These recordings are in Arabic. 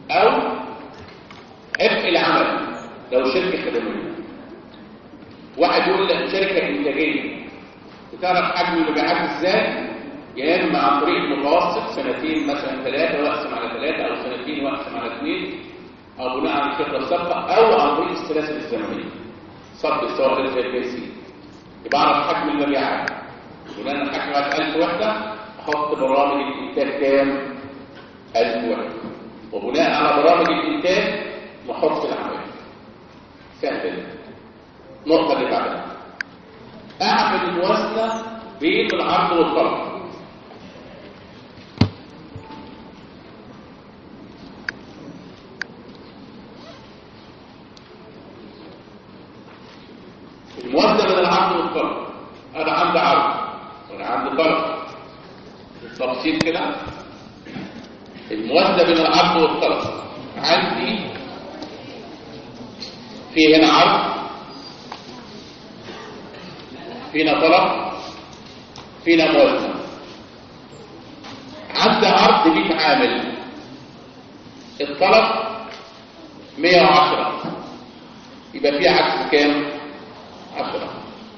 او عبء العمل لو شركه خدميه. واحد يقول لك شركه انتاجيه بتعرف حجم المبيعات ازاي؟ يا اما عن طريق متوسط سنتين مثلا 3 واقسم على 3 او سنتين واقسم على 2 او بناء على الخبره السابقه او عن طريق السلاسل الزمنيه صب السواء زي الكيسي. يبقى اعرف حجم المبيعات بناء على حجم 1000 وحده احط برامج الانتاج كام؟ 1000 وحده، وبناء على برامج الانتاج نحط العمل. سهل. النقطه اللي بعدها اعمل الموازنه بين العرض والطلب. الموازنه بين العرض والطلب. انا عندي عرض وانا عندي طلب. التفصيل كده الموازنه بين العرض والطلب. عندي في هنا عرض، فينا طلب، فينا موازنه. عندي عرض 100 عامل، الطلب 110، يبقى في عكس كام؟ 10.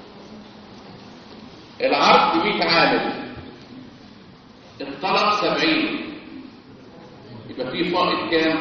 العرض 100 عامل، الطلب 70، يبقى في فائض كام؟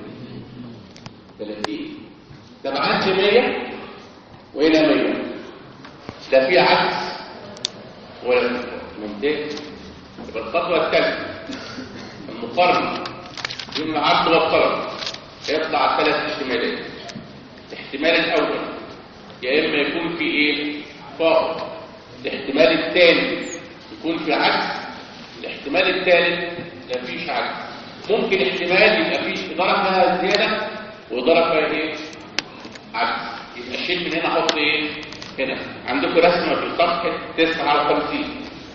30. طب عندي 100 وهنا 100، لا في عكس ولا ممتاز. يبقى الخطوه الثالثه المقارنه بين العرض والطلب يطلع 3 احتمالات. الاحتمال الاول يا اما يكون في ايه؟ فائض. الاحتمال الثاني يكون في عكس. الاحتمال الثالث لا فيش عكس. ممكن احتمال يبقى فيه اداره فيها زياده واداره فيها ايه؟ عكس. يبقى اشيل من هنا احط ايه؟ هنا. عندكم رسمه في صفحه 59،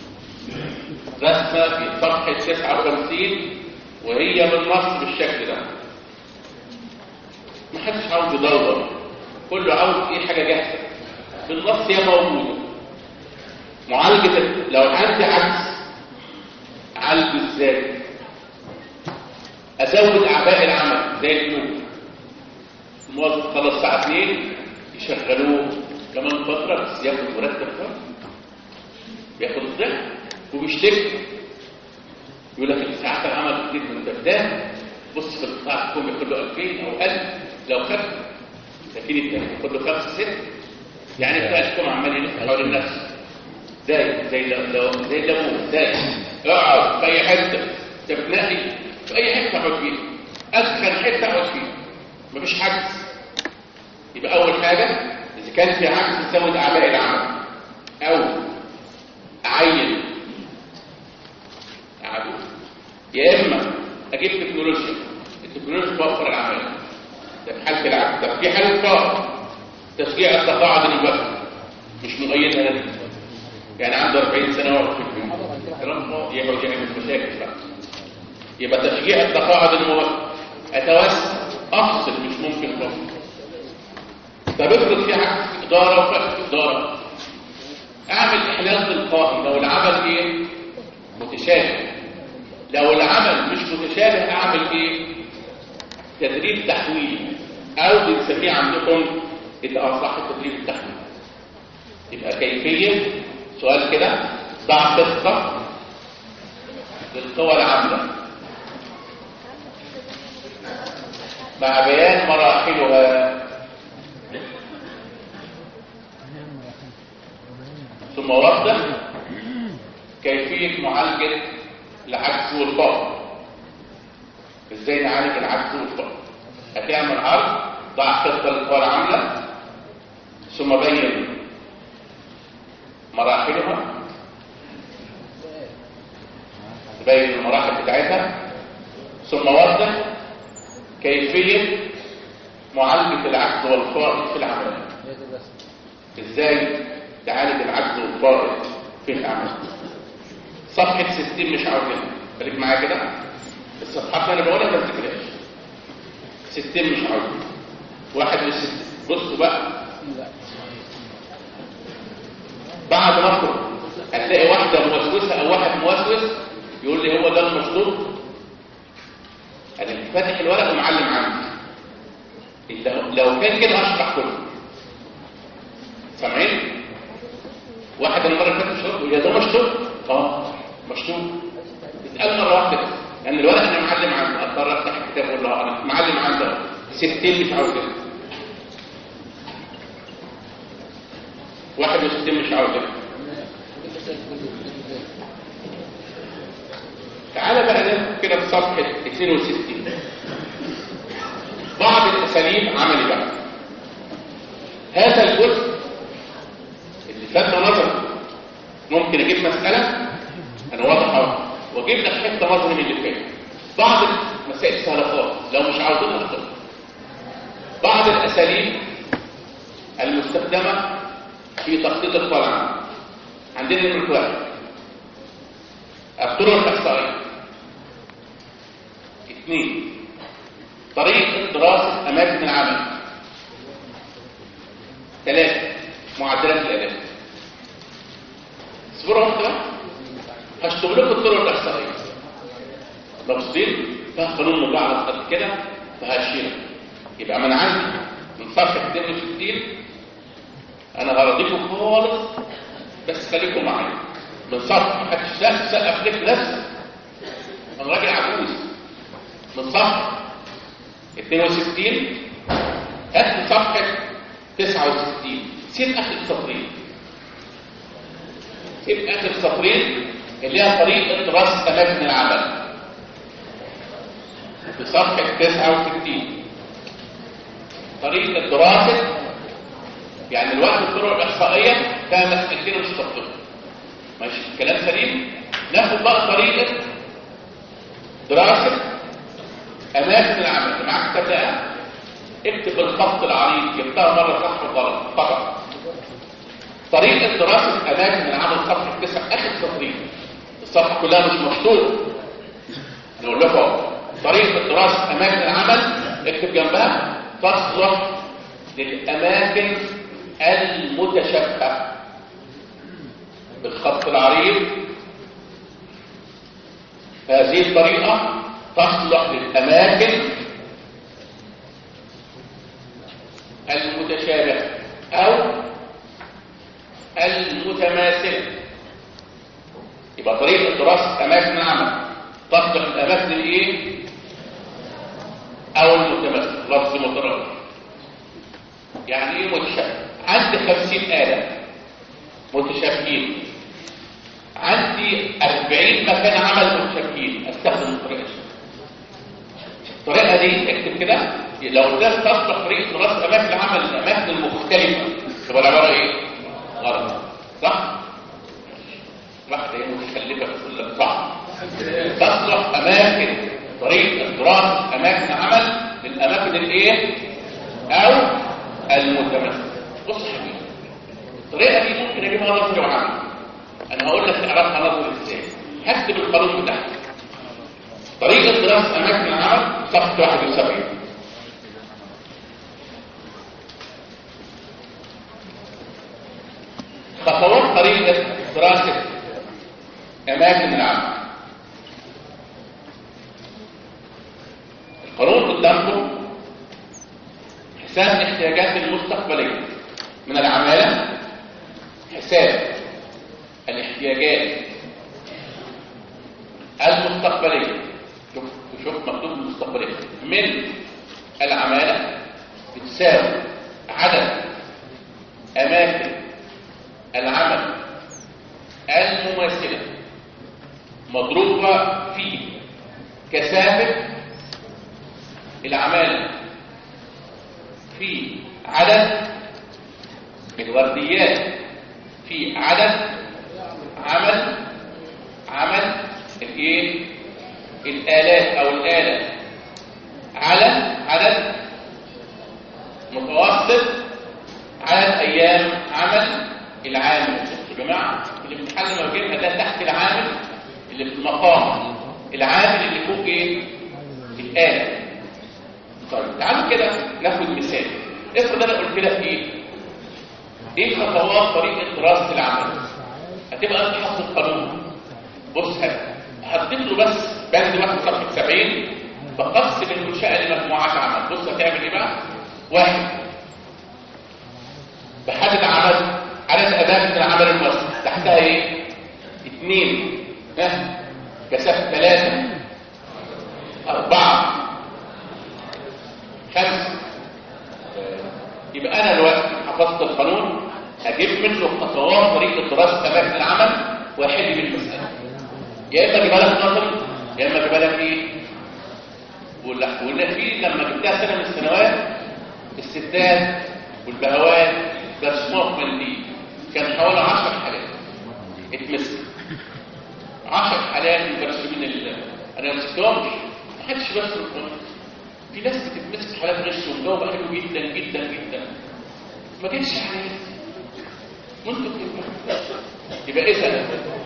رسمه في صفحه 59 وهي بالنص بالشكل ده. محدش عاوز يدور، كله عاوز ايه؟ حاجه جاهزه بالنص هي موجوده. معالجه لو عندي عكس اعالجه ازاي؟ ازود اعباء العمل زي النوم. الموظف خلص الساعه 2 يشغلوه كمان فتره بس ياخد مرتب كويس، بياخد الضعف وبيشتكي. يقول لك ساعات العمل كتير من ده، بص في القطاع الحكومي ياخد له 2000 او 1000 لو خد، لكن التاني ياخد له 5 6. يعني القطاع الحكومي عمال يلف حوالين نفسه زي الليمون. اقعد في اي حته تبنقي، في اي حته اقعد فيها، اسخن حته اقعد فيها، مفيش عكس. يبقى اول حاجه اذا كان في عكس تزود اعباء العمل او اعين عدو، يا اما اجيب تكنولوجيا. التكنولوجيا توفر العمل ده في حاله العكس. ده في حاله فقر تشجيع التقاعد المبكر مش مؤيد لنا، يعني عنده 40 سنه وقت في البيت يقعد يعمل مشاكل بقى. يبقى تشجيع التقاعد المبكر. اتوسع افصل مش ممكن افصل. طب افرض في عكس اداره وفقد اداره، اعمل احلال تلقائي لو العمل ايه؟ متشابه. لو العمل مش متشابه اعمل ايه؟ تدريب تحويلي او بنسميه عندكم اصلاح التدريب التحويلي. يبقى كيفيه سؤال كده، ضع خطه للقوى العامله مع بيان مراحلها، ثم وضح كيفيه معالجه العجز والفقر. ازاي نعالج العجز والفقر؟ هتعمل عرض، ضع خطه للقوى العامله، ثم بين مراحلها، تبين المراحل بتاعتها، ثم وضح كيفيه معالجه العجز والفقر في العمل. ازاي تعالج العجز والفقر في العمل؟ صفحه 60 مش عاوزينها، خليك معايا كده. الصفحات اللي انا بقولها ما تفتكرهاش. 60 مش عاوزينها. 61. بصوا بقى، بعد ما اخرج هتلاقي واحده موسوسه او واحد موسوس يقول لي هو ده المطلوب. انا فاتح الورق ومعلم عندي. لو كان كده هشرح كله. سامعين؟ واحد المره اللي فاتت شرط يا ده مشطوب. مشطوب. اسال مره واحده بس. لان الورق انا معلم عنده، اضطر افتح الكتاب واقول له انا معلم عنده 60 مش عاوز كده. 61 مش عاوز كده. تعالى بقى ناخد كده في صفحه 62 بعض الاساليب عملي بقى. هذا الجزء اللي فات نظري ممكن اجيب مساله انا واضح اهو واجيب لك حته نظري من اللي فات. بعض المسائل سهله خالص لو مش عاوزين نشتغل. بعض الاساليب المستخدمه في تخطيط الطلعه عندنا نمره واحد الطرق الاحصائيه. 2 طريقه دراسه اماكن العمل. 3 معدلات الاداء. اصبروا واحده هشتغل لكم الطرق الاحصائيه. لو صديق فيها قانون مجعلص قد كده فهشيلها. يبقى من عندي من صفحه 62 انا هرضيكم خالص بس خليكم معايا. من صفحه محدش سقف لك نفسك. انا راجل عجوز. من صفحه 62 هات صفحه 69 سيب اخر سطرين. سيب اخر سطرين اللي هي طريقه دراسه اماكن العمل في صفحه 69. طريقه دراسه يعني الوقت الطرق الاحصائيه فيها مسألتين مش تطبيق. ماشي الكلام سليم. ناخد بقى طريقه دراسه اماكن العمل. اللي معاك كتاب ده اكتب الخط العريض جبتها مره صح وغلط فقط. طريقه دراسه اماكن العمل صفحه 9 اخر سطرين. الصفحه كلها مش مشطوبه. انا اقول لكم طريقه دراسه اماكن العمل اكتب جنبها تصلح للاماكن المتشابهه بالخط العريض. هذه الطريقه تصلح للاماكن المتشابهه او المتماثله. يبقى طريقه دراسه اماكن العمل تصلح للاماكن الايه او المتماثله. لفظ مترادف. يعني ايه متشابه؟ عندي 50 آلة متشابهين. عندي 40 مكان عمل متشابهين. استخدم الطريقه دي. الطريقه دي اكتب كده. لو قلت تصلح طريقه دراسه اماكن العمل الاماكن المختلفه تبقى العباره ايه؟ غلط. صح؟ واحده هي متخلفه بتقول لك صح. تصلح اماكن طريقه دراسه اماكن عمل للاماكن الايه؟ او المتماثله. بص يا حبيبي الطريقه دي ممكن اجيبها نظري وعملي. انا هقول لك تعرفها نظري ازاي. هكتب القانون بتاعها. طريقه دراسه اماكن العمل صفحه 71. خطوات طريقه دراسه اماكن العمل. القانون قدامكم حساب الاحتياجات المستقبليه من العماله. حساب الاحتياجات المستقبليه. شوف مكتوب المستقبليه من العماله بتساوي عدد اماكن العمل المماثله مضروبه في كثافه العماله في عدد الورديات في عدد عمل الايه الآلات او الآلة على عدد متوسط عدد ايام عمل العامل. يا جماعه الامتحان لما بجيبها ده تحت العامل اللي في المقام العامل اللي فوق ايه الآلة. طيب تعالوا كده ناخد مثال. افرض انا قلت لك ايه خطوات طريقه دراسه العمل. هتبقى انت حافظ القانون. بص هتضيف له بس بند واحد صفحه 70 بقسم المنشأة لمجموعات عمل. بص هتعمل ايه بقى؟ واحد، بحدد عدد أماكن العمل المصري، تحتها ايه؟ 2 كثافة 3 4 5. يبقى انا دلوقتي حفظت القانون، هجيب منه خطوات طريقه دراسه اماكن العمل واحل بيه المساله. يا اما اجيبها لك نظري يا اما اجيبها لك ايه؟ والنتيجه لما جبتها سنه من السنوات الستات والبهوات درسوها منديل، كان حوالي 10 حالات اتمسك. 10 حالات من المرسومين انا ما مسكتهمش، ما حدش بيرسم القانون. في ناس بتتمسك حالات غش والجو بقى حلو جدا جدا جدا، ما جتش عليه منتج. يبقى اذا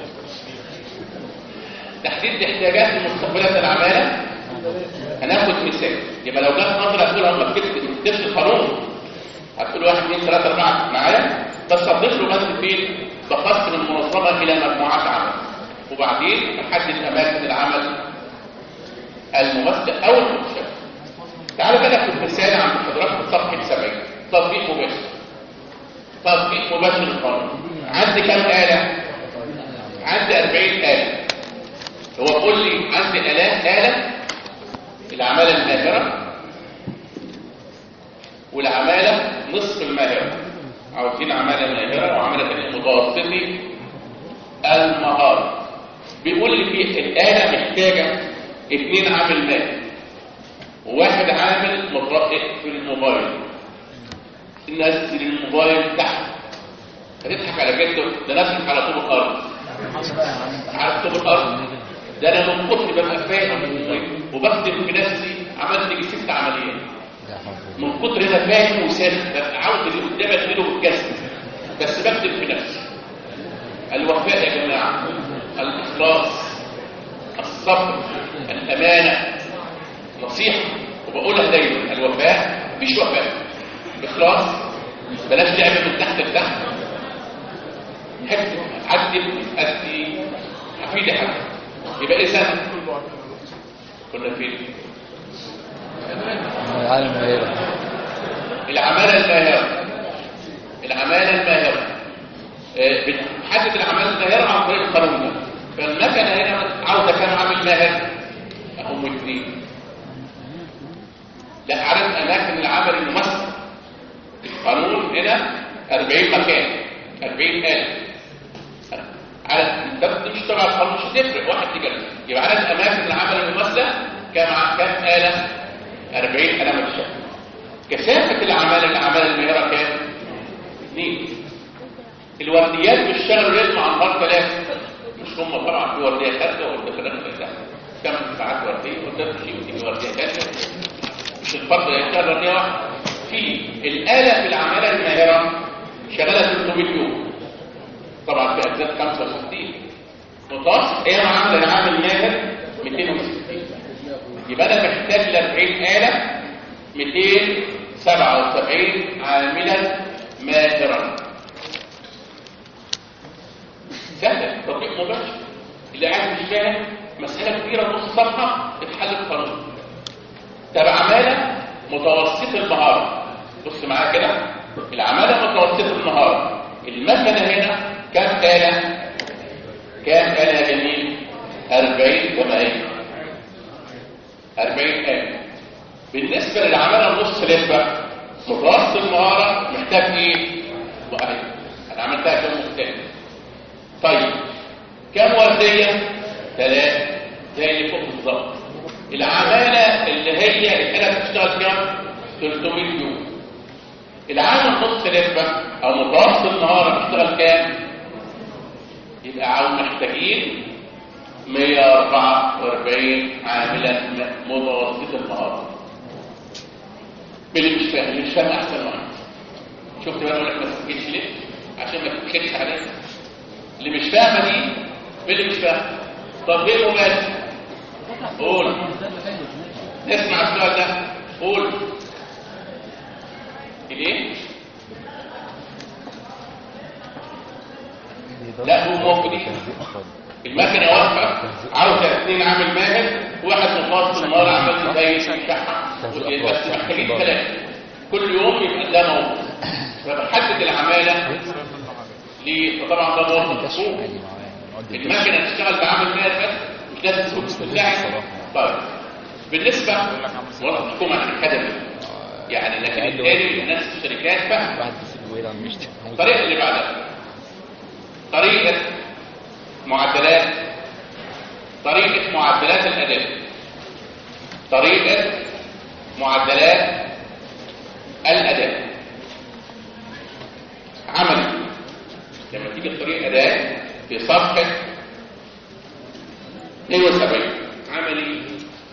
تحديد احتياجات المستقبلات العماله. هناخد مثال. يبقى لو جت نظره هتقول هم بتكتبش القانون، هتقول 1 2 3 4 معايا، بس هتضيف له ماده فين؟ بقسم المنظمه الى مجموعات عمل، وبعدين نحدد اماكن العمل الممثل او المنشأ. تعالوا بقى ناخد مثال عند حضراتكم صفحه 70. تطبيق مباشر. تطبيق مباشر القانون. عندي كام آلة؟ عندي 40 آلة. هو بيقول لي عندي آلة العمالة الماهرة والعمالة نصف الماهرة. عاوزين عمالة ماهرة وعمالة ثانية متوسطي المهارة. بيقول لي في الآلة محتاجة 2 عامل ماهر وواحد عامل مترقق في الموبايل. نزل الموبايل تحت، هتضحك على جده، ده نزل على طوب الارض. عارف طوب الارض؟ ده انا من كتر ببقى فاهم وبخدم في نفسي، عملت يجي 6 عمليات من كتر انا فاهم وسامع، ببقى عاوز اللي قدامي اديله بالجسم، بس بخدم في نفسي. الوفاء يا جماعه، الاخلاص، الصبر، الامانه، نصيحه. وبقولها دايما، الوفاء مفيش وفاء، اخلاص، بلاش لعب من تحت لتحت، عدل ادي حفيدي حاجه. يبقى اذا كنا فين؟ العماله الماهره. العماله الماهره بتحدد العماله الماهره عن طريق القانون ده. فالمكنه هنا عاوزه كام عامل ماهر؟ هم 2. لا، عدد اماكن العمل الممثل. القانون هنا 40 مكان، 40 آلة. عدد انت مش تبع القانون، مش هتفرق واحد تجرب. يبقى عدد اماكن العمل الممثله كام آلة؟ 40 آلة مكشوفة. كثافة العمالة الماهرة كام؟ 2. الورديات بيشتغلوا لازم عن بعض 3. مش هم طبعا في ورديه ثالثه وورديه ثالثه، 8 ساعات ورديه وده في ورديه ثالثه، مش الفرد يشتغل ورديه واحده. في الآلة في العمالة الماهرة شغالة 300 يوم، طبعا في أجزاء 65. متوسط أيام عمل العامل ماهر 260. يبقى أنا محتاج ل 40 آلة 277 عاملا ماهرا. سهل، تطبيق مباشر. اللي قاعد مش فاهم مسألة كبيرة نص صفحة تتحل بقانون. طب عمالة متوسطة المهارة، بص معايا كده، العمالة متوسطة المهارة، المكنة هنا كام آلة؟ كام آلة يا جميل؟ 40 كما هي 40 آلة. بالنسبة للعمالة النص لفة متوسط المهارة محتاج ايه؟ وأهي أنا عملتها كم مختلف. طيب كام وردية؟ 3 زي اللي فوق بالظبط. العمالة اللي هي الآلة بتشتغل كام؟ 300 يوم. العامل نص لفة أو متوسط النهار بتشتغل كام؟ يبقى عاوز محتاجين 144 عاملا متوسط النهار. باللي مش فاهم، اللي مش فاهم أحسن واحد. شفت بقى أقول لك ما تسكتش ليه؟ عشان ما تتكلش عليك. اللي مش فاهمة دي باللي مش فاهم. طب ليه مباشر؟ قول. اسمع السؤال ده، قول. ليه؟ لا هو موجود. المكنه واقفه عاوزه 2 عامل ماهر واحد مفاصل نار عمال زي الشحة، بس محتاجين ثلاثة كل يوم يبقى ده موجود. فبحدد العمالة طبعا ده موظف مفهوم. المكنة تشتغل بعمل 100 بس مش لازم تساعد. طيب بالنسبة موظف الحكومة الأكاديمي يعني لكن التاني الناس في الشركات بقى. الطريقة اللي بعدها طريقة معدلات الأداء. طريقة معدلات الأداء عملي. لما تيجي الطريقة أداء في صفحة 72 عملي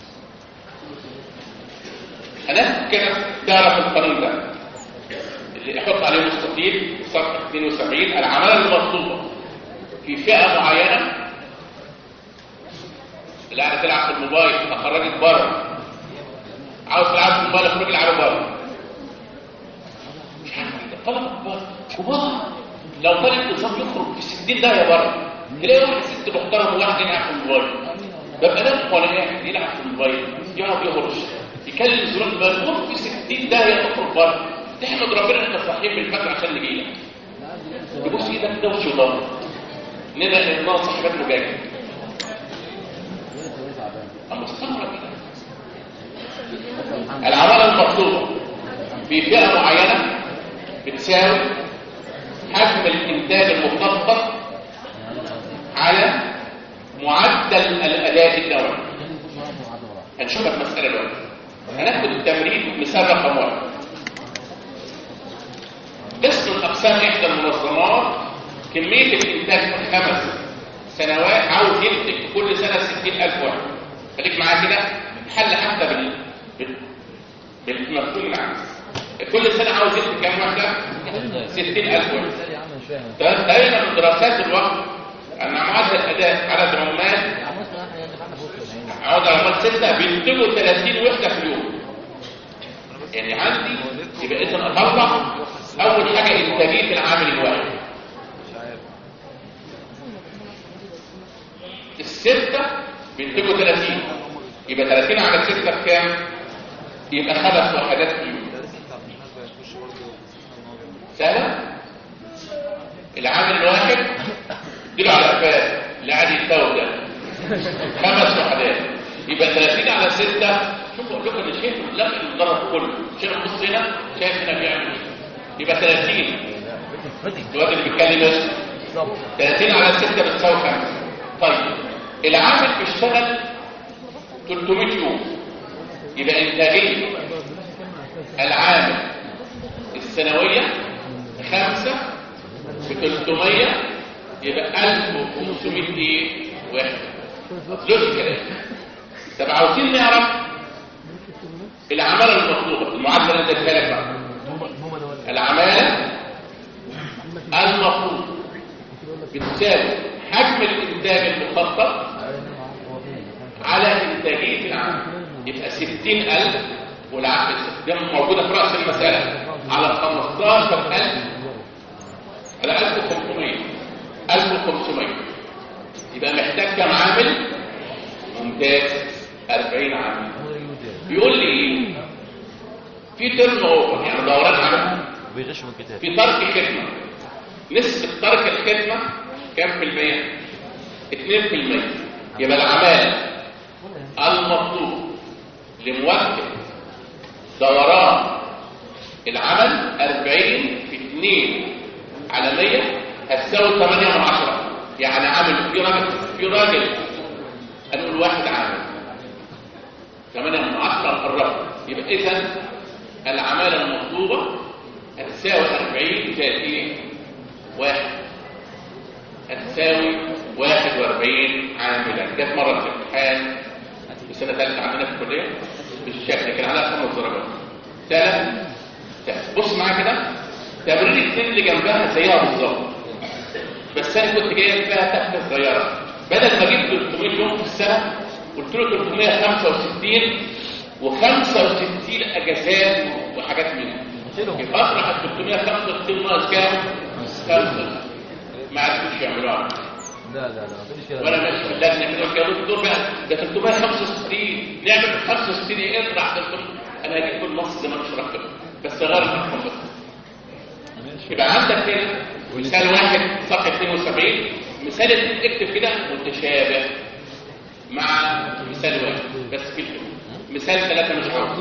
أنا كده تعرف القانون ده اللي احط عليه مستطيل صفحة 72. العمالة المطلوبة في فئة معينة اللي قاعدة تلعب في الموبايل تخرجت بره، عاوز تلعب في الموبايل اخرج العبوا بره. مش عارف طلب كبار لو طالب بالظبط يخرج في 60 داهية بره، تلاقي واحد ست محترم وواحد يلعب في الموبايل. ببقى ناس ولا قاعد يلعب في الموبايل يقعد يهرش يكلم زرار الموبايل في 60 داهية تخرج بره. تحمد ربنا انك صاحيين بالفجر عشان نجي لك. يبص ايدك كده وشه ضار نبقى ننقص صاحبته جاي. اما استغرب العمالة المطلوبة في فئة معينة بتساوي حجم الانتاج المخطط على معدل الاداء الدوري. هنشوفها في مسألة دلوقتي. هناخد التمرين مثال رقم 1. قسم الأقسام إحدى المنظمات كمية الإنتاج في 5 سنوات عاوز ينتج في كل سنة 60,000 واحد. خليك معايا كده حل حتى بالمفهوم العام. كل سنة عاوز ينتج كام واحدة؟ 60,000 واحد. تبين من دراسات الوقت أن معدل الأداء عدد عمال عمال 6 بينتجوا 30 وحدة في اليوم. يعني عندي يبقى إذن أطلع أول حاجة إنتاجية العامل الواحد. 6 بينتجوا 30 يبقى 30 على 6 بكام؟ يبقى 5 وحدات في اليوم. سهلة؟ العامل الواحد اديله على قفاه اللي قاعد يتفاوض ده 5 وحدات يبقى 30 على 6. شوفوا اقول لكم ان شايف لم الضرب كله. شايف بص هنا شايف هنا بيعمل يبقى 30 الواد اللي بيتكلم اسمه 30 على 6 بتساوي 5. طيب العامل بيشتغل 300 يوم يبقى انتاجيه العامل السنويه 5 ب 300 يبقى 1500 ايه واحد. لوش كده. طب عاوزين نعرف العماله المطلوبه المعدل اللي اديتها لك بقى. العماله المطلوبه بتساوي حجم الانتاج المخطط على انتاجيه العامل. يبقى 60,000 والعقد ده موجوده في راس المساله على 15,000 على 1500 يبقى محتاج كم عامل؟ ممتاز 40 عامل. بيقول لي ايه؟ في ترن اوفر يعني دوران عمل بيغش من الكتاب. في ترك خدمه. نسبه ترك الخدمه كام في المية؟ 2%. يبقى العماله المطلوب لمواكبه دوران العمل 40 في 2 على 100 هتساوي 8/10. يعني عامل في راجل هنقول واحد عامل 8/10 الرقم. يبقى اذا العماله المطلوبه هتساوي 40 زائد ايه؟ 1 هتساوي 41 عاملا. جت مره في الامتحان في سنه ثالثه عندنا في الكليه بالشكل كان عليها 5 درجات. بص معايا كده تمرين 2 اللي جنبها زيها بالظبط بس انا كنت جايب فيها تحت صغيره. بدل ما اجيب 300 يوم في السنه قلت له 365 و65 اجازات وحاجات منها. يبقى اطرح ال 365 ناقص كام؟ 5. ما عرفوش يعملوها. لا ولا ماشي في اللجنه كده قالوا الدكتور بقى ده 365 نعمل 65 ايه اطلع 300. انا هجيب كل نص زي ما انا شرحت بس غير الرقم بس. يبقى عندك كده مثال واحد صفحه 72 مثال اكتب كده متشابه مع مثال واحد بس في مثال ثلاثه مش عاوز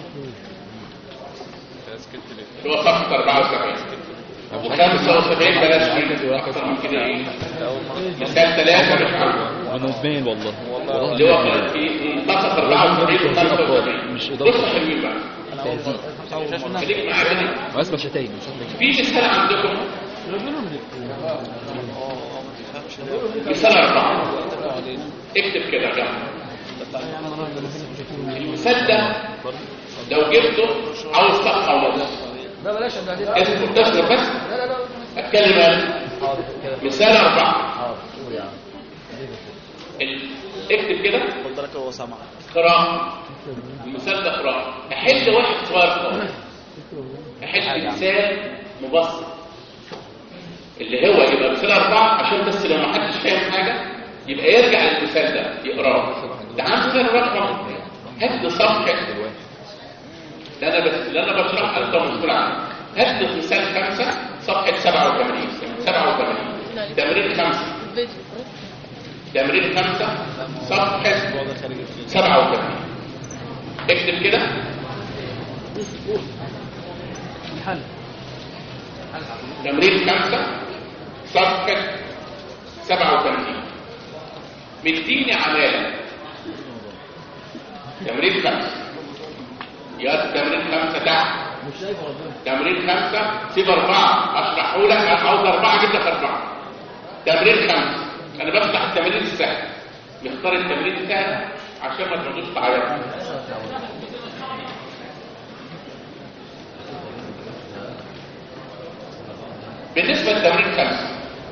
اللي هو صفحه 74 و75 بلاش اكتر من كده ايه مثال ثلاثه مش عاوز انا زبين والله اللي هو في منتصف 74 و75 مش بصوا حلوين بقى خليك معايا اسمع شتايم في مثال عندكم مثال 4 اكتب كده يا جماعه المثال ده لو جبته عاوز صفحه ونص لا بلاش اسمه تصرف بس لا اتكلم انا مثال 4 اكتب كده قراءة المثال ده قراءة احل واحد صغير خالص احل مثال مبسط اللي هو يبقى مثال 4 عشان بس لو ما حدش فاهم حاجة يبقى يرجع للمثال ده يقراه. تعال مثال رقم هات صفحة اللي انا بشرح انت مسؤول عنه. هات مثال 5 صفحة 87 تمرين 5 تمرين 5 صفحة 87 اكتب كده تمرين 5 صفحة 87 مديني عمالة تمرين 5 يا تمرين 5 تحت تمرين 5 سيب 4 اشرحه لك انا عاوز 4 جبت لك 4 تمرين 5 انا بفتح التمرين السهل نختار التمرين السهل عشان ما تقعدوش تعيطوا بالنسبه لتمرين 5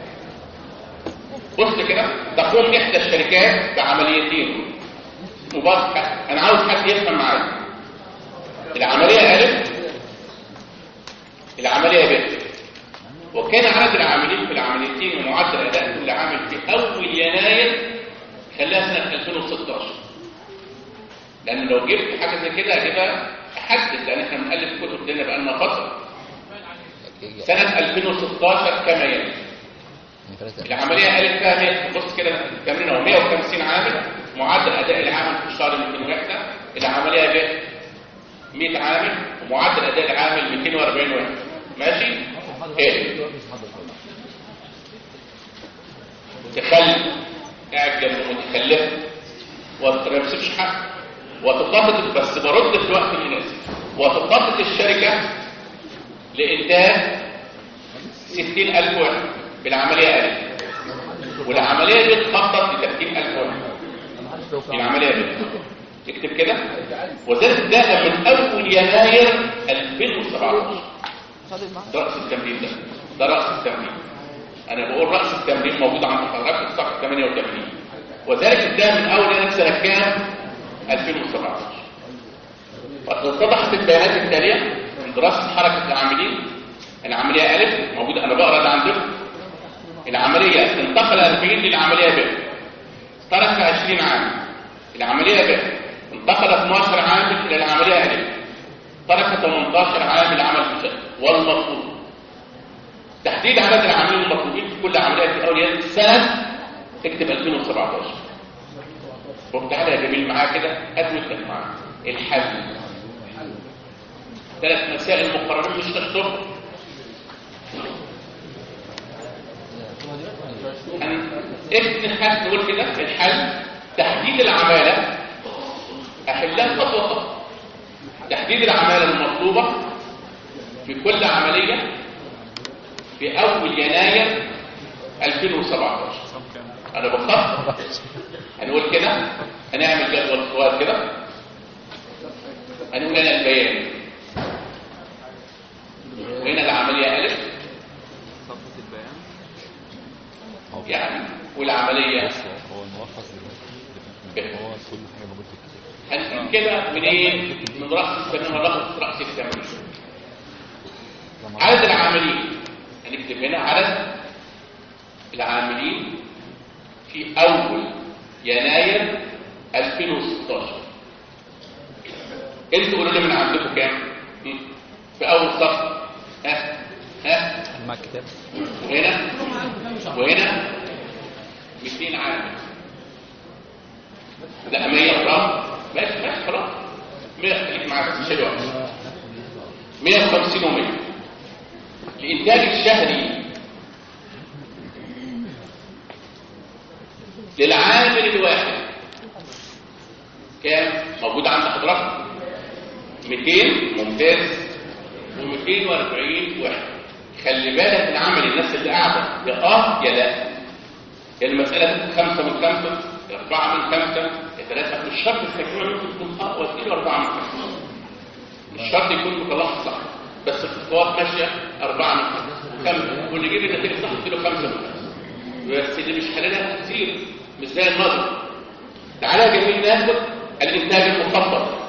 بص كده تقوم احدى الشركات بعمليتين مباشره انا عاوز حد يفهم معايا العمليه الف العمليه ب وكان عدد العاملين في العمليتين ومعدل اداء كل عامل في اول يناير خلاها سنه 2016 لان لو جبت حاجه زي كده هجيبها احدد لان احنا بنالف كتب لنا بقى لنا فتره سنه 2016 كما يلي العمليه الف فيها بص كده التمرين هو 150 عامل معدل اداء العامل في الشهر 200 وحده العمليه ب 100 عامل ومعدل اداء العامل 240 وحده ماشي ايه تخلي قاعد جنب متخلف وما بسيبش حد وتخطط بس برد في الوقت المناسب وتخطط الشركه لانتاج 60000 واحد بالعمليه الف والعمليه دي تخطط ل 30000 واحد العمليه دي اكتب كده وذلك ده من اول يناير 2017 ده رأس التمرين ده رأس التمرين انا بقول رأس التمرين موجود عند حضرتك في صفحه 88 وذلك ده من اول يناير سنه كام 2017 واتضحت البيانات التاليه من دراسه حركه العاملين العمليه الف موجوده انا بقرا ده عندكم العمليه انتقل 40 للعمليه ب ترك 20 عام العمليه ب انتقل 12 عام الى العمليه الف ترك 18 عام للعمل في الشركه والمطلوب تحديد عدد العاملين المطلوبين في كل عمليه في اول السنه اكتب 2017 وبتعالى يا جميل معايا كده ادمج معاك الحل 3 مسائل مقررين مش تحتهم ابن حد نقول كده الحل تحديد العماله احلها خطوه خطوه تحديد العماله المطلوبه في كل عمليه في اول يناير 2017 انا بخطط هنقول كده هنعمل جدول صغير كده هنقول هنا البيان وهنا العمليه الف يعني والعمليه هو الملخص هو كل حاجه موجوده في الكتاب هنقول كده منين من راس التمرين راس التمرين عدد العاملين هنكتب هنا عدد العاملين في اول يناير 2016. انتوا قولوا لي من عندكم كام في اول صف؟ مع الكتاب وهنا 200 عامل. لا 100 فرنك. ماشي خلاص 100. خليك معاك مش حلوه. 150 و100. الانتاج الشهري للعامل الواحد كام موجود عند حضرتك؟ 200. ممتاز. و240 واحد. خلي بالك من عمل الناس اللي قاعده يا يا لا. المساله 5 من 5، 4 من 5، 3. مش شرط التكمله ممكن تكون و2 و4 من 5. مش شرط يكون متلخص صح، بس الخطوات ماشيه 4 من 5. واللي يجيب النتيجه صح اديله 5 من 5. بس اللي مش حللها كتير مش زي النظر. تعالى يا جميل ناخد الانتاج المخطط.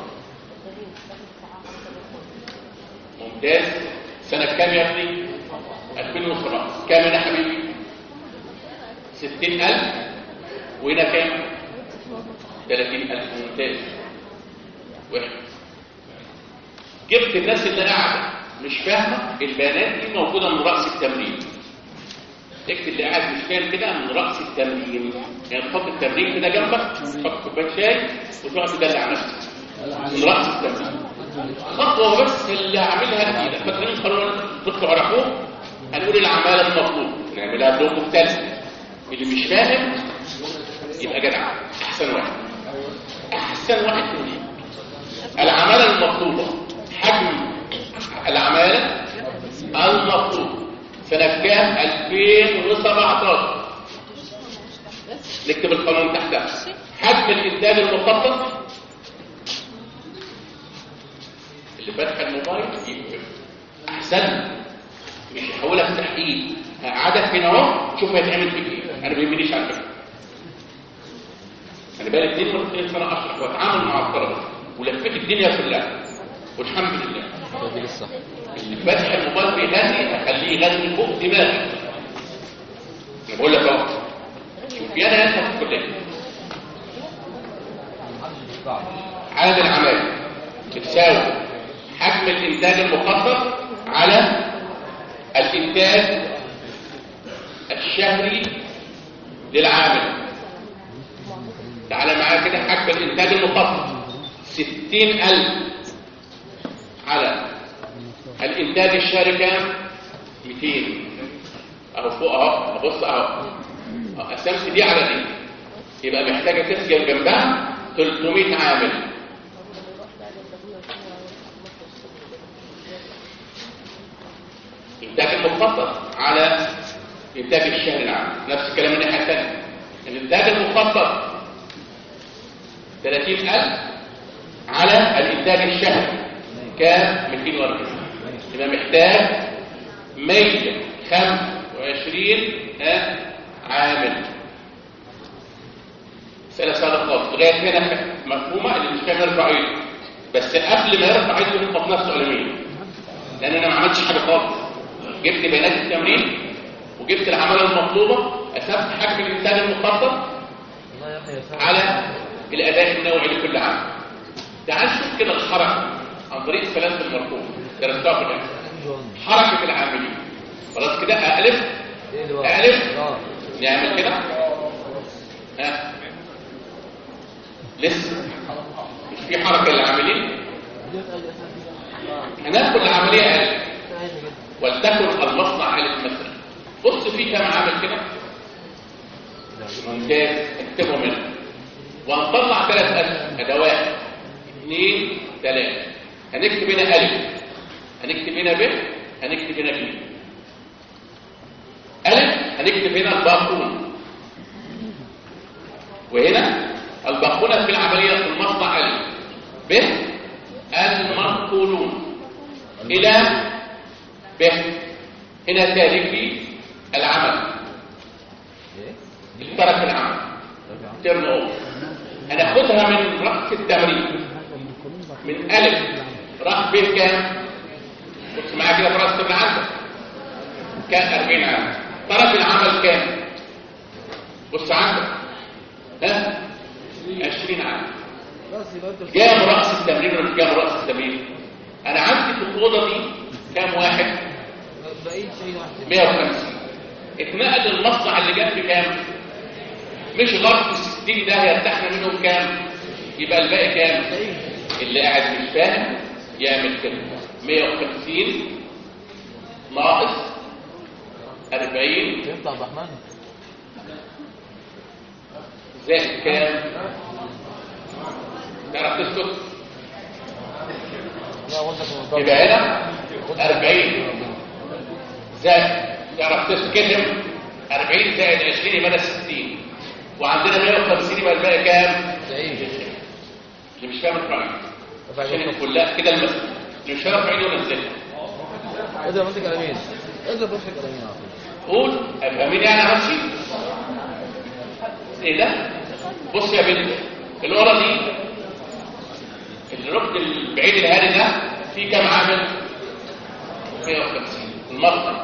ممتاز. سنه كام يا ابني؟ 2007. كام هنا يا حبيبي؟ 60,000. وهنا كام؟ 30,000. ممتاز. واحد. جبت الناس اللي قاعده مش فاهمه البيانات دي موجوده من راس التمرين. اكتب اللي قاعد مش فاهم كده من راس التمرين. يعني تحط التمرين كده جنبك، تحط كوبايه شاي وتقعد تدلع نفسك من راس التمرين. خطوه بس اللي عاملها جديده. فاكرين قانون الدكتور عرفوه؟ هنقول العماله المطلوبه نعملها بلون مختلف. اللي مش فاهم يبقى جدع. احسن واحد فيه العماله المطلوبه. حجم العماله المطلوبه سنه كام؟ 2017. نكتب القانون تحتها. حجم الانتاج المخطط اللي فاتح الموبايل يكتب احسن، مش هحولك تحقيق. هقعدك هنا اهو شوف هيتعمل فيك ايه. انا ما بيهمنيش على فكره. انا بقالي 22 سنه اشرح واتعامل مع الطلبه ولفيت الدنيا كلها والحمد لله. ده الصح. اللي فاتح الموبايل بيغني اخليه يغني فوق دماغي. انا بقول لك اهو شوف انا انت في الكليه عدد العمال بتساوي حجم الانتاج المخطط على الانتاج الشهري للعامل. تعالى معايا كده. حجم الانتاج المخطط 60,000 على الانتاج الشهري كام؟ 200. اهو فوق اهو. ابص اهو قسمت دي على دي يبقى محتاجه تسجل جنبها 300 عامل. انتاج المخطط على انتاج الشهر العام. نفس الكلام من الناحيه الثانيه. الانتاج المخطط 30,000 على الانتاج الشهري كام؟ 240. يبقى محتاج 125 عامل. مسألة سهلة خالص. لغاية هنا مفهومة. اللي مش فاهم يرفع ايده. بس قبل ما يرفع ايده ينقط نفسه على مين؟ لأن أنا ما عملتش حاجة خالص. جبت بيانات التمرين وجبت العمالة المطلوبة. قسمت حجم الإنتاج المخطط على الأداء النوعي لكل عام. تعال نشوف كده الحركة عن طريق الثلاث المرفوع. درستها في الآخر. حركة العاملين. خلاص كده ألف نعمل كده. لسه مش في حركة للعاملين. هناخد العملية ألف ولتكن المصنع ألف مثلا. بص في كام عامل كده. ممتاز. اكتبهم هنا وهنطلع 3 ألف. هذا 1 2 3. هنكتب هنا ألف، هنكتب هنا ب، هنكتب هنا ب. ألف هنكتب هنا الباقون، وهنا الباقون في العملية في المصنع ألف. ب المنقولون إلى ب. هنا تالي العمل اللي ترك العمل ترن اوف. هناخدها من رأس التمرين من ألف راح ب كام؟ بص معايا كده في رأس التمرين عندك كان 40 عام. ترك العمل كام؟ بص عندك ها 20 عام. كام رأس التمرين ولا كام رأس التمرين؟ انا عندي في الاوضه دي كام واحد؟ 150. اتنقل المصنع اللي جنبي كام؟ مش غرف 60 ده هيرتاحنا منهم كام؟ يبقى الباقي كام؟ اللي قاعد مش فاهم يعمل كده 150 ناقص 40 ينفع عبد الرحمن زائد كام؟ تعرف تسكت؟ يبقى هنا 40 زائد تعرف تسكتهم 40 زائد 20 يبقى 60 وعندنا 150 يبقى الباقي كام؟ 90. اللي مش فاهم الرأي عشان كلها كده المسألة اللي مش فاهم الرأي ولا ازاي؟ اضرب انت كلامين اضرب وشك كلامين قول افهميني انا همشي ايه ده؟ بص يا بنت الورقه دي الركن البعيد الهادي ده فيه كام عامل؟ 150. المصنع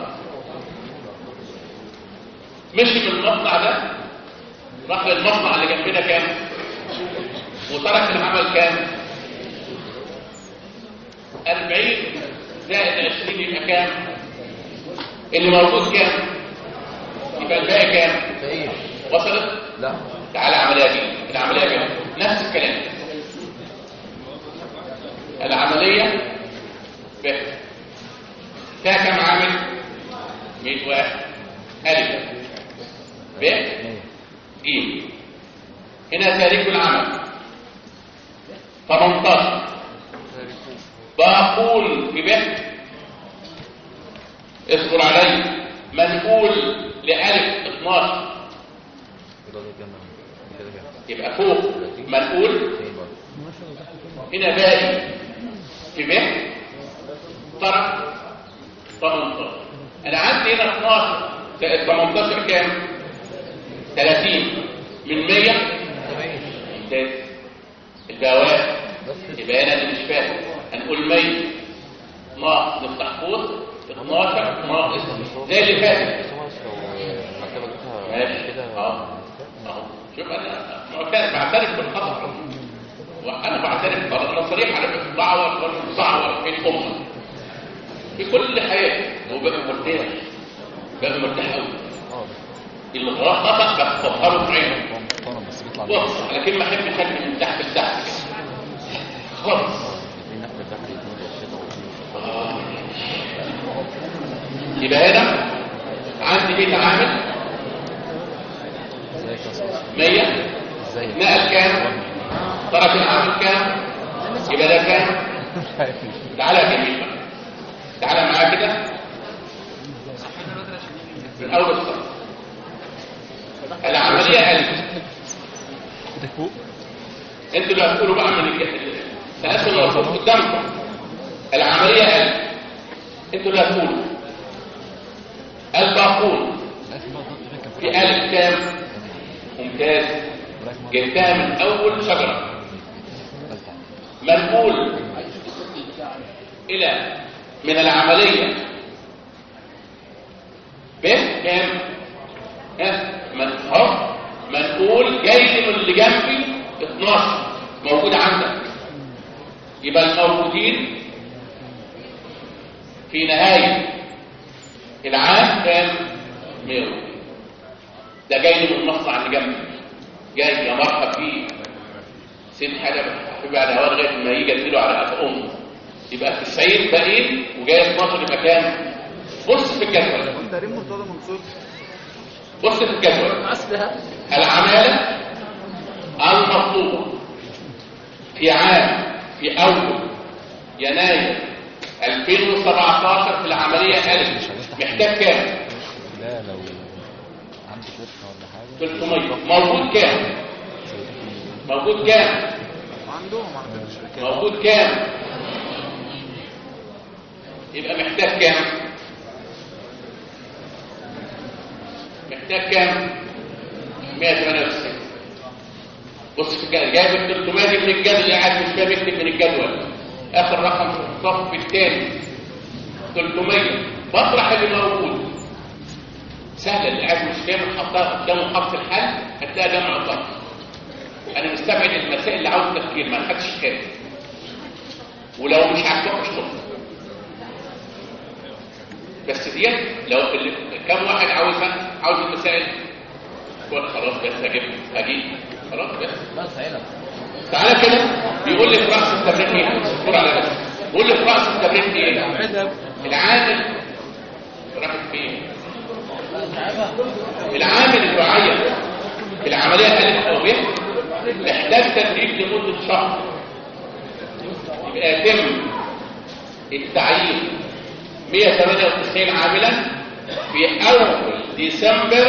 مشي من المصنع ده راح للمصنع اللي جنبنا كام؟ وترك العمل كام؟ 40 زائد 20 يبقى كام؟ اللي موجود كام؟ يبقى الباقي كام؟ وصلت؟ لا تعالى العمليه دي العمليه كده نفس الكلام العمليه ب فيها كام عامل؟ 100 واحد الف ب ج هنا تاريخ العمل 18 بقول في ب اصبر علي منقول لألف 12 يبقى فوق منقول هنا باقي في ب طرح 18 انا عندي هنا 12 زائد 18 كام؟ 30 من 100 ممتاز البواقي يبقى انا اللي مش فاهم هنقول 100 ناقص نفتح قوس 12 ناقص زي اللي فات ماشي شوف انا معترف بعترف بالخطا وانا بعترف انا صريح على الدعوه والصعوه في الامه في كل حياتي وبقى مرتاح بقى مرتاح قوي الخطا بتظهره في عينه بص على كلمه احب شكل من تحت لتحت خالص يبقى هنا عندي بيت عامل 100 نقل كام؟ ترك العامل كام؟ يبقى ده كام؟ تعالى يا جميل بقى تعالى معايا كده من اول الصف العمليه 1000 انتوا اللي هتقولوا بقى من الثلاثه اللي موجود قدامكم العمليه 1000 انتوا اللي هتقولوا الباقون في 1000 كام؟ ممتاز جبتها من اول شجره منقول الى من العمليه ب كام؟ منقول جاي من اللي جنبي 12 موجود عندك يبقى الموجودين في نهايه العام كام؟ 100 ده جاي من المصنع اللي جنبي جاي يا مرحب فيه سيد حاجه بحب على هوا لغايه ما يجي اديله على قف امه يبقى 90 باقيين وجاي 12 يبقى كام؟ بص في الجدول بص في الجدول العماله المطلوبه في عام في اول يناير 2017 في العمليه 1000 محتاج كام؟ لا لو عندي شركه ولا حاجه 300 موجود كام؟ موجود كام؟ موجود كام؟ يبقى محتاج كام؟ محتاج كام؟ 198 بص في الجدول جايب ال 300 دي من الجدول اللي قاعد مش فاهم يكتب من الجدول اخر رقم في الصف الثاني 300 بطرح اللي موجود سهله، اللي قاعد مش فاهم حطها قدامه خط الحل هتلاقي جمع طرف. انا مستبعد المسائل اللي عاوز تفكير، ما خدش كده، ولو مش عاجبك اشطب. بس ديت لو كم واحد عاوز المسائل قول خلاص بس هجيب خلاص بس تعالى كده. بيقول لي في راس التمرين ايه؟ اصبر على نفسك. بيقول لي في راس التمرين ايه؟ العامل راحت فين؟ العامل المعين في العمليه الف او ب محتاج تدريب لمده شهر، يبقى يتم التعيين 198 عاملا في اول ديسمبر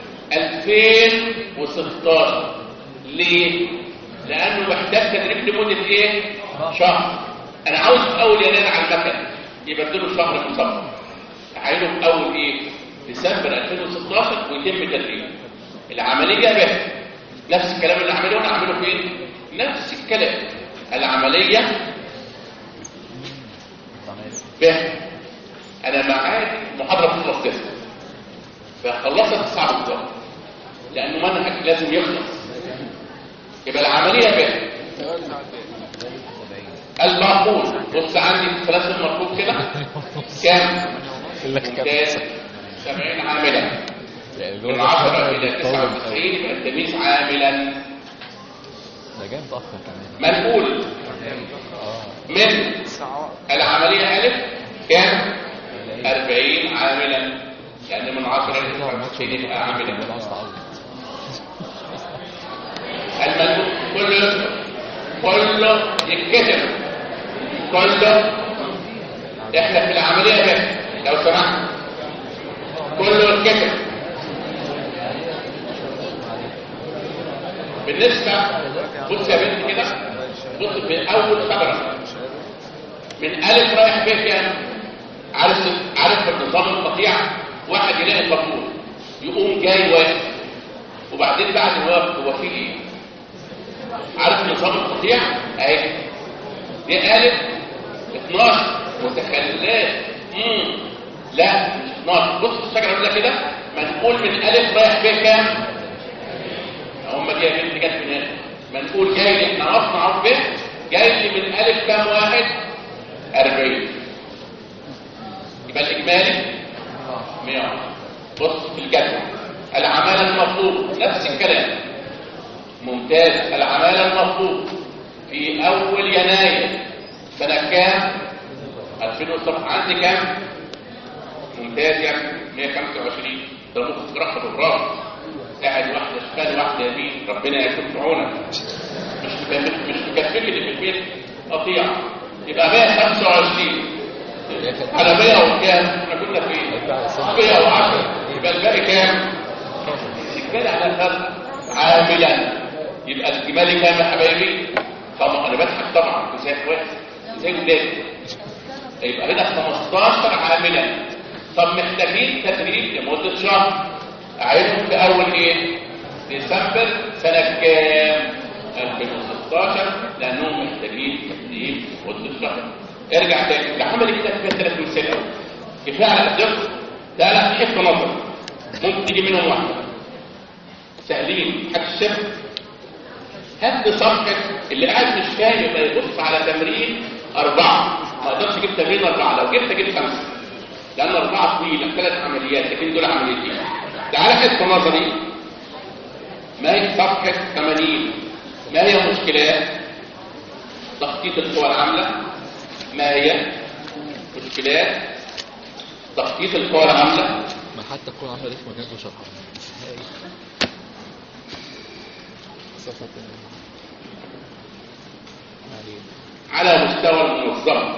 2016. ليه؟ لانه محتاج تدريب لمده ايه؟ شهر. انا عاوز في اول يناير على المكن، يبقى اديله شهر مصفر، اعينه في اول ايه؟ ديسمبر 2016 ويتم تدريبه. العمليه بس نفس الكلام اللي عمله انا اعمله فين؟ نفس الكلام. العمليه به انا معاك محاضره بتخلص 9 فخلصت 9 بالظبط لانه منهج لازم يخلص. يبقى العمليه به المرفوض. بص عندي ثلاث مرفوض كده كام؟ 70 عاملا من 10 الى 99 يبقى التمييز عاملا. ده جاي متاخر كمان. منقول من العمليه الف كام؟ 40 عاملا، لان من 10 الى 99 يبقى عاملا. المنقول كله يتكتب، كله احنا في العمليه بس لو سمحت كله يتكتب. بالنسبه بص يا بنت كده، بص من اول شجره من الف رايح ب كام؟ عارف النظام القطيع، واحد يلاقي طابور يقوم جاي واقف وبعدين بعد الوقت هو في ايه؟ عارف نظام القطيع اهي دي الف 12 متخلات. لا مش 12. بص الشجره عامله كده منقول من الف رايح ب كام؟ هم دي يا بنت جت من هنا. منقول جاي لي احنا وصلنا اهو ب جاي لي من الف كام واحد؟ 40. يبقى الاجمالي 100. بص في الجدول العماله المطلوب نفس الكلام. ممتاز. العماله المطلوب في اول يناير سنه كام؟ 2007. عندي كام؟ ممتاز يا 125. ده ممكن ترحب بالراس قاعد واحده اشتغل واحده يمين، ربنا يكون في عونك. مش مكفيك اللي في البيت قطيع. يبقى 125 على 100 وكام؟ احنا كنا فين؟ 110. يبقى الباقي كام؟ الرجاله على فرق عاملا. يبقى الجمالي كام يا حبايبي؟ طبعا انا بضحك طبعا زي كويس زي ولادي. يبقى هنا 15 عاملا. طب محتاجين تدريب لمده شهر، اعينهم في اول ايه؟ ديسمبر سنه كام؟ 2016 لانهم محتاجين تدريب لمده شهر. ارجع تاني العمل كده فيها 3 مثال كفايه على الدقه. لا لا حته نظر ممكن تيجي منهم واحده سهلين. حد الشبه هات صفحه اللي قاعد مش فاهم يبقى يبص على تمرين 4. ما اقدرش اجيب تمرين 4، لو جبت اجيب 5 لان 4 طويله 3 عمليات لكن دول عمليتين. تعالى حته نظري. ما هي صفحه 80؟ ما هي مشكلات تخطيط القوى العامله؟ ما هي مشكلات تخطيط القوى العامله؟ ما حتى القوى العامله دي ما كانتش شرحها على مستوى المنظمه.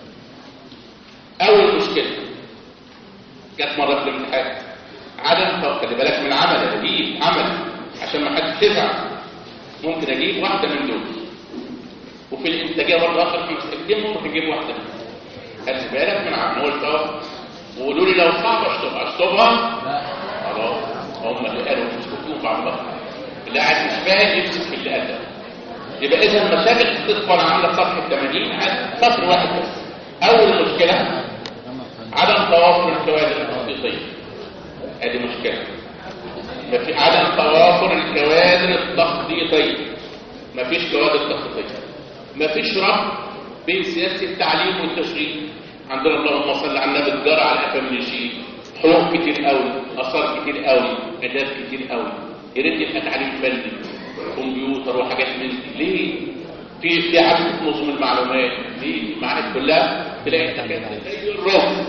اول مشكله جت مره في الامتحان عدم، خلي بالك من العمل، اجيب عمل عشان ما حدش يزعل. ممكن اجيب واحده من دول، وفي الانتاجيه برضه اخر 5 ايام ممكن اجيب واحده. خلي بالك من عمل الطاقه. وقولوا لي لو صعب اشطبها خلاص. هم اللي قالوا مش بتكون بعض بقى. اللي قاعد مش فاهم يمسك في اللي قال. يبقى اذا المشاكل تدخل عامله صفحه 80 عن سطر واحد بس. اول مشكله عدم توافر الكوادر التخطيطيه. ادي مشكله. في عدم توافر الكوادر التخطيطيه، مفيش كوادر تخطيطيه، مفيش ربط بين سياسه التعليم والتشغيل. عندنا اللهم صل على النبي الجرى على قفا من الشيء، حقوق كتير قوي، اثار كتير قوي، اداب كتير قوي. يا ريت يبقى تعليم فني، كمبيوتر وحاجات من دي. ليه؟ في عدم نظم المعلومات، ليه؟ المعارف كلها تلاقي حاجات زي الرفض.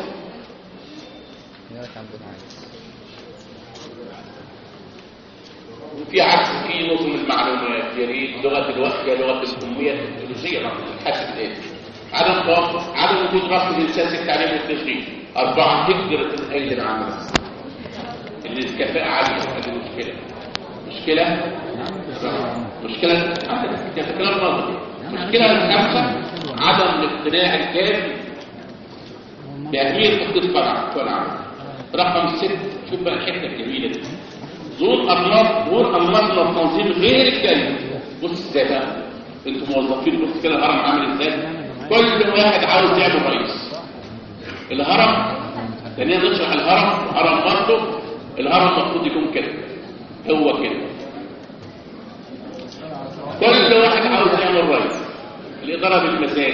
وفي عكس في نظم المعلومات، يا ريت لغه الوقت يا لغه الاميه التكنولوجيه حسب ايه؟ عدم توافق، عدم وجود ربط بين سياسه التعليم والتشغيل. 4 هجره الايدي العامله اللي الكفاءه عاليه. هذه مشكله كلام نظري. المشكله الخامسه عدم الاقتناع الكافي باهميه تطبيق القانون. رقم 6، شوف بقى الحته الجميله دي، ظهور انماط التنظيم غير الكلمه. بص ازاي بقى انتوا موظفين، بص كده الهرم عامل ازاي. كل واحد عاوز يعمل رئيس. الهرم ثانيا نشرح الهرم برضه. الهرم المفروض يكون كده، هو كده. كل واحد عاوز يعمل رئيس. الاداره بالمزاج،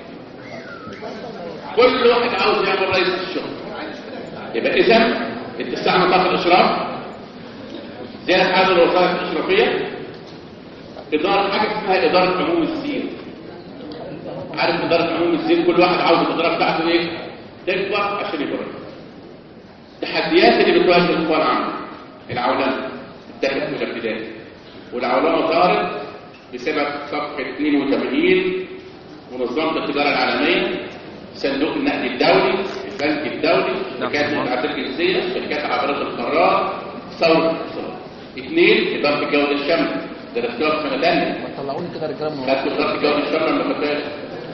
كل واحد عاوز يعمل رئيس الشغل. يبقى اذا اتساع نطاق الاشراف، زياده عدد الوظائف الاشرافيه، حاجه اسمها اداره عموم الزين. عارف اداره عموم الزين؟ كل واحد عاوز الاداره بتاعته ايه؟ تكبر عشان يبرر. التحديات اللي بتواجه القوى العامه، العولمه الداخل الابتدائي، والعولمه ظهرت بسبب صفحه 82 منظمه التجاره العالميه، صندوق النقد الدولي، البنك الدولي، شركات المتعدده الجنسيه، شركات عبارات القرار، ثوره الاقتصاد. 2 اداره الجوده الشامله، درستوها في سنه ثانيه. ما طلعوني كده رجاله من خدت اداره الجوده الشامله ما خدتهاش.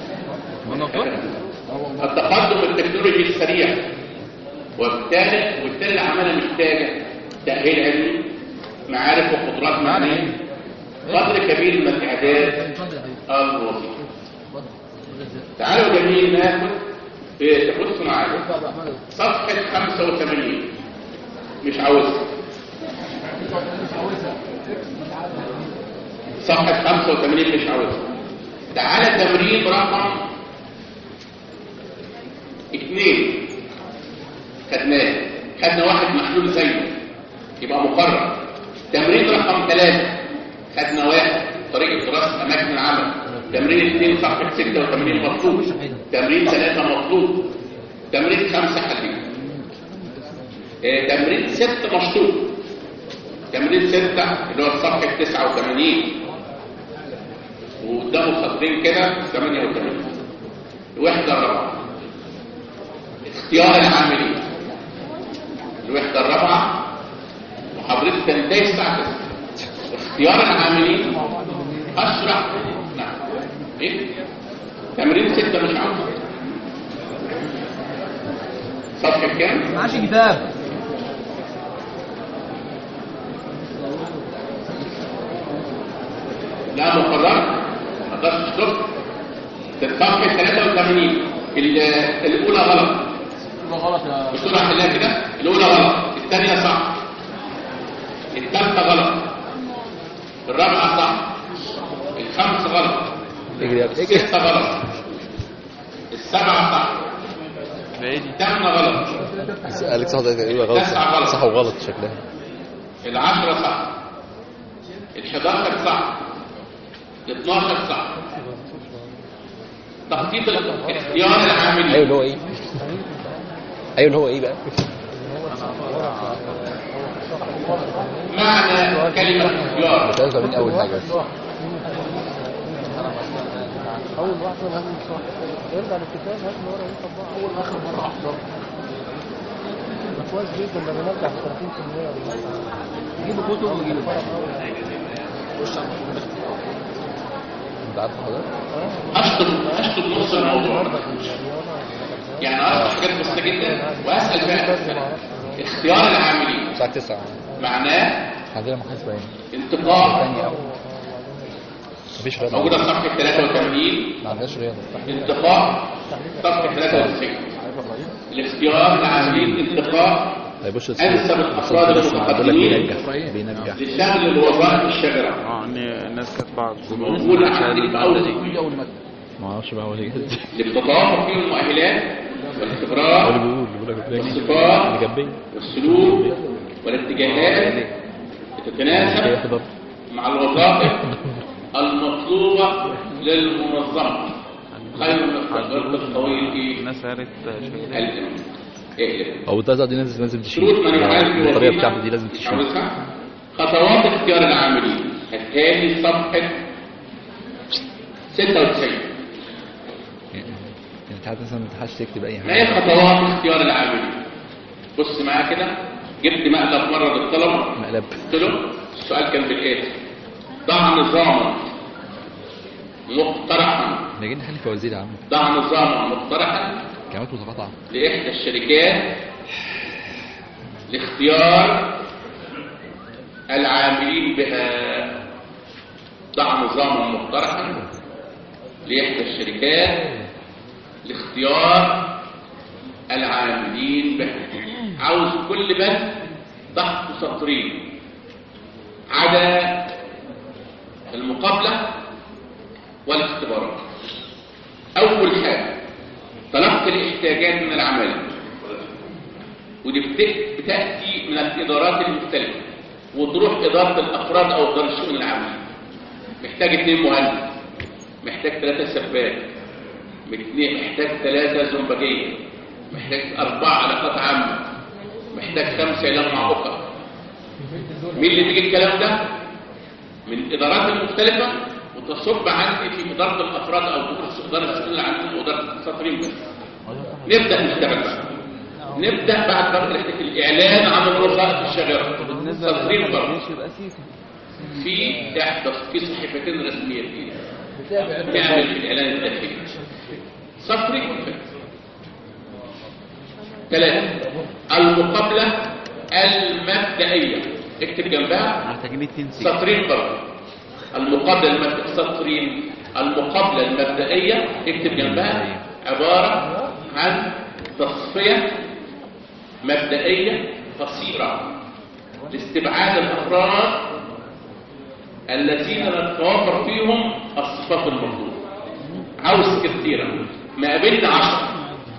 التقدم التكنولوجي السريع، وبالتالي العماله محتاجه تاهيل علمي، معارف وقدرات معنيه، قدر كبير من الاعداد الوظيفي. تعالوا جميل ناخد في تخص معايا صفحه 85. مش عاوزها صفحه 85، مش عاوزها. تعالى تمرين رقم 2 خدنا واحد محلول زيه يبقى مقرر. تمرين رقم 3 خدنا واحد طريقه دراسه اماكن العمل. تمرين 2 صفحه 86 مطلوب. تمرين 3 مطلوب. تمرين 5 حلين. تمرين 6 مشطوب. تمرين 6 اللي هو صفحه 89 وقدامه سطرين كده 88. الوحده الرابعه اختيار العاملين. الوحده الرابعه وحضرتك تنتهي الساعه 9. اختيار العاملين اشرح. نعم ايه تمرين 6 مش عارف صفحه كام؟ معاش كتاب. لا مقرر ما تقدرش تشوف. صفحه 83 الاولى غلط. غلط يا بسرعه حلها كده. الاولى غلط، الثانيه صح، الثالثه غلط، الرابعه صح، الخامسه غلط، السته غلط، السبعه صح، الثامنه غلط، قالك صح غلط صح وغلط شكلها. 10 صح، 11 صح، 12 صح. تخطيط اختيار العاملين. ايوه اللي هو ايه؟ ايوه اللي هو ايه بقى؟ معنى كلمة اختيار. بس من اول حاجة بس. اول واحده لازم صح يرجع للكتاب. هات اللي ورا يطبق اول اخر مره احضر. كويس جدا لما نرجع ب 30% يجيبوا كتب ويجيبوا فرق اول. انت عارف حضرتك؟ اشطب نص الموضوع، يعني اعرف حاجات بسيطه جدا واسال بقى. اختيار العاملين الساعة 9 معناه عندنا محاسبة هنا. انتقاء. مفيش رياضة موجوده في صفحه 83. ما عندناش رياضة. انتقاء صفحه 93. الاختيار العاملين انتقاء انسب الافراد المتقدمين بينجح لشغل الوظائف الشاغره ان الناس كانت بعض موجوده عندي في اول ما اعرفش بقى هو ليه كده اللي بتتوافر فيه المؤهلات والخبرات والصفات والسلوك والاتجاهات تتناسب مع الوظائف المطلوبة للمنظمة خير من التجربة الطويل الناس قالت او التزع دي لازم تشيل شروط من يعالج الطريقه بتاعته دي لازم تشيل. خطوات اختيار العاملين التالي صفحة 96. انت حتى مثلا ما تحاش تكتب اي ما هي حاجه. خطوات اختيار العاملين؟ بص معايا كده، جبت مقلب مرة للطلبة مقلب قلت له السؤال كان بالآتي: ضع نظاما مقترحا محتاجين نحل فوازير يا عم. ضع نظاما مقترحا كلمات متقاطعه لإحدى الشركات لاختيار العاملين بها. ضع نظاما مقترحا لإحدى الشركات لاختيار العاملين بها. عاوز كل بند تحت سطرين عدا المقابلة والاختبارات. أول حاجة تلقي الاحتياجات من العمل، ودي بتأتي من الإدارات المختلفة وتروح إدارة الأفراد أو إدارة الشؤون العامة. محتاج 2 مهندس، محتاج 3 سباك، محتاج 3 زنبجية، محتاج 4 علاقات عامة، محتاج 5 يجمع أخرى. مين اللي تيجي الكلام ده؟ من الإدارات المختلفة وتصب عندي في إدارة الأفراد أو إدارة الشؤون العامة وإدارة السطرين بس. نبدأ نشتغل بقى. نبدأ بعد فترة الإعلان عن الوظائف الشاغرة. سطرين برضه في صحيفتين رسميتين نعمل في الإعلان الداخلي. سطرين فقط. 3 المقابلة المبدئية، اكتب جنبها محتاجين 2 سطرين برضه. المقابلة المبدئية سطرين. المقابلة المبدئية اكتب جنبها عبارة عن تصفية مبدئية قصيرة لاستبعاد الأفراد الذين لا تتوفر فيهم الصفات المطلوبة. عاوز كثيرا، ما قابلنا 10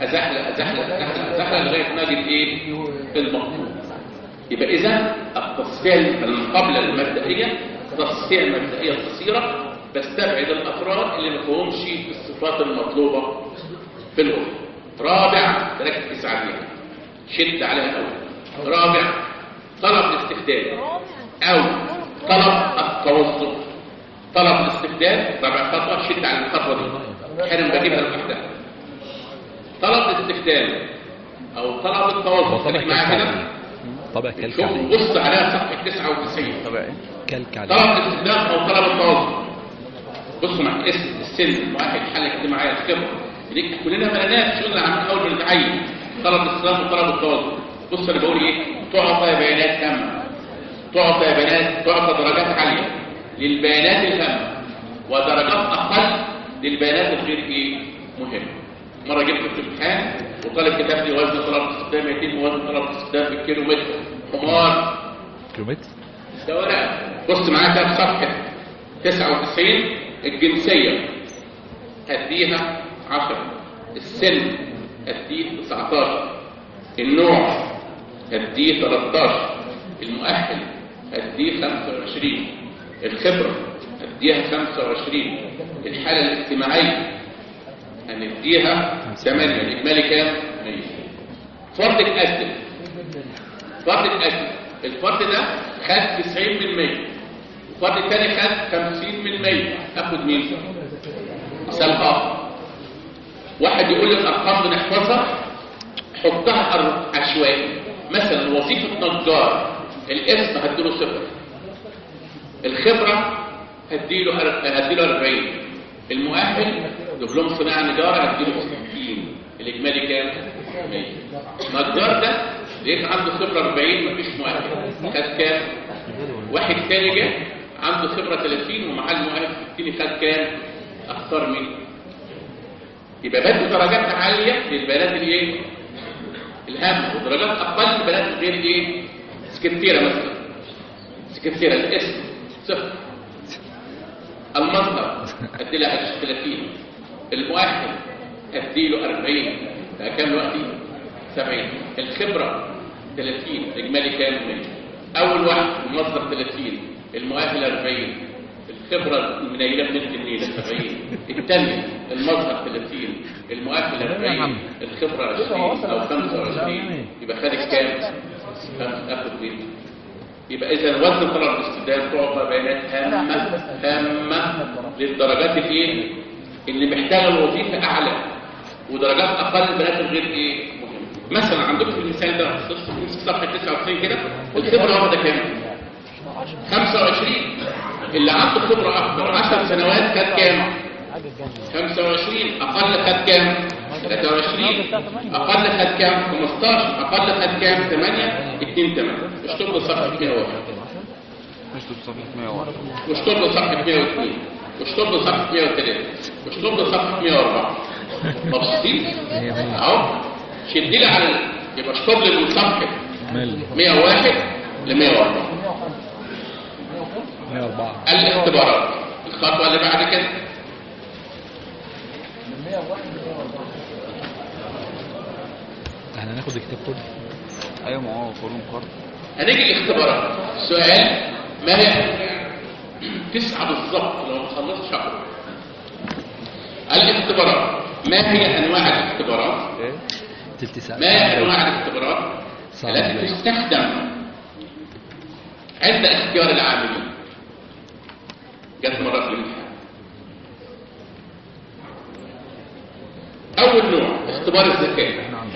أزحلق لغاية ما أجد إيه المطلوب. يبقى إذا التصفية المقابلة المبدئية تصفية مبدئية قصيرة بستبعد الأفراد اللي ما فيهمش الصفات المطلوبة في الأمة. رابع تركز عليها، شد عليها أول. رابع طلب الاستخدام أو طلب التوظف. طلب الاستخدام رابع خطوة، شد على الخطوة دي، أحيانا بجيبها لوحدها. طلب الاستخدام أو طلب التوظف. خليك معايا كده. طبع كلك شوف عليه. بص عليها صفحة 99. طبعا كلك عليه. طلب الاستخدام أو طلب التوظف. بصوا معايا اسم السن المؤهل الحالة الاجتماعية الخبرة. كلنا ملانات شغل عاملين أول من التعين. طلب الاستخدام وطلب التوظف. بص أنا بقول إيه؟ تعطى بيانات هامة، تعطى درجات عالية للبيانات الهامة ودرجات أقل للبيانات الغير إيه؟ مهمة. مرة جبت في الامتحان وطالب كتاب لي وزن طلب الاستخدام يتم وزن طلب الاستخدام بالكيلومتر. حمار كيلومتر. ده ورقة. بص معايا كده في صفحة 99. الجنسية هديها 10، السن هديه 19، النوع هديه 13، المؤهل هديه 25، الخبرة هديها 25، الحالة الاجتماعية هنديها 8، الإجمالي كام؟ 100. فرد اتقدم. الفرد ده خد 90%، الفرد الثاني خد 50%. اخد مين؟ مثال اخر، واحد يقول لي الارقام بنحفظها حطها عشوائي. مثلا وظيفه نجار، الاسم هديله 0، الخبره هديله 40، المؤهل دبلوم صناعه نجاره هديله 60، الاجمالي كام؟ 100. النجار ده لقيت عنده خبره 40 مفيش مؤهل، خد كام؟ واحد تاني جه عنده خبره 30 ومعاه المؤهل 60، خد كام؟ اختار مين؟ يبقى بدي درجات عاليه للبيانات الايه؟ الهم، ودرجات اقل بنات غير ايه؟ سكرتيره مثلا، سكرتيره الاسم صفر، المصدر ادي لها 30، المؤهل ادي له 40، بقى كام دلوقتي؟ 70، الخبره 30، اجمالي كام؟ 100. اول واحد المصدر 30، المؤهل 40، الخبره منيله من النيله 70، الثاني المصدر 30، المؤهل 40، الخبره 20 او 25، يبقى خدت كام؟ اخد مين؟ يبقى اذا وزن طلب الاستخدام تعطى بيانات هامه للدرجات الايه اللي محتاجه الوظيفه اعلى، ودرجات اقل بنات الغير ايه مهم. مثلا عندكم في المثال ده صفحه 99 كده، الخبره واخده كام؟ 25. اللي عنده خبره اكبر 10 سنوات خد كام؟ 25. اقل خد كام؟ 23. اقل خد كام؟ 15. اقل خد كام؟ 8. 2 8. اشتغلوا صفحه 101، واشتغلوا صفحه 102، واشتغلوا صفحه 103، واشتغلوا صفحه 104. مبسوطين؟ اهو شد لي على يبقى اشتغل من صفحه 101 ل 104. 104 الاختبارات الخطوه اللي بعد كده. احنا هناخد الكتاب كله. ايوه ما هو فورم كارد. هنيجي الاختبارات. السؤال ما هي 9 بالظبط لو ما خلصتش شهر. الاختبارات ما هي انواع الاختبارات؟ تلت ساعه. ما هي انواع الاختبارات التي تستخدم عند اختيار العاملين؟ جت مرة في الامتحان. أول نوع اختبار الذكاء،